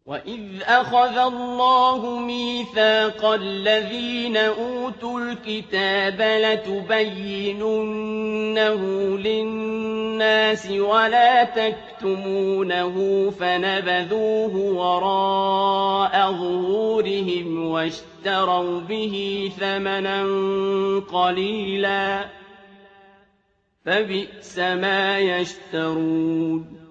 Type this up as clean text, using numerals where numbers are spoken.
وَإِذْ أَخَذَ اللَّهُ مِيثَاقَ الَّذِينَ أُوتُوا الْكِتَابَ لَتُبَيِّنُنَّهُ لِلنَّاسِ وَلَا تَكْتُمُونَهُ فَنَبَذُوهُ وَرَاءَ ظُهُورِهِمْ وَاشْتَرَوْا بِهِ ثَمَنًا قَلِيلًا ۖ فَبِئْسَ مَا يَشْتَرُونَ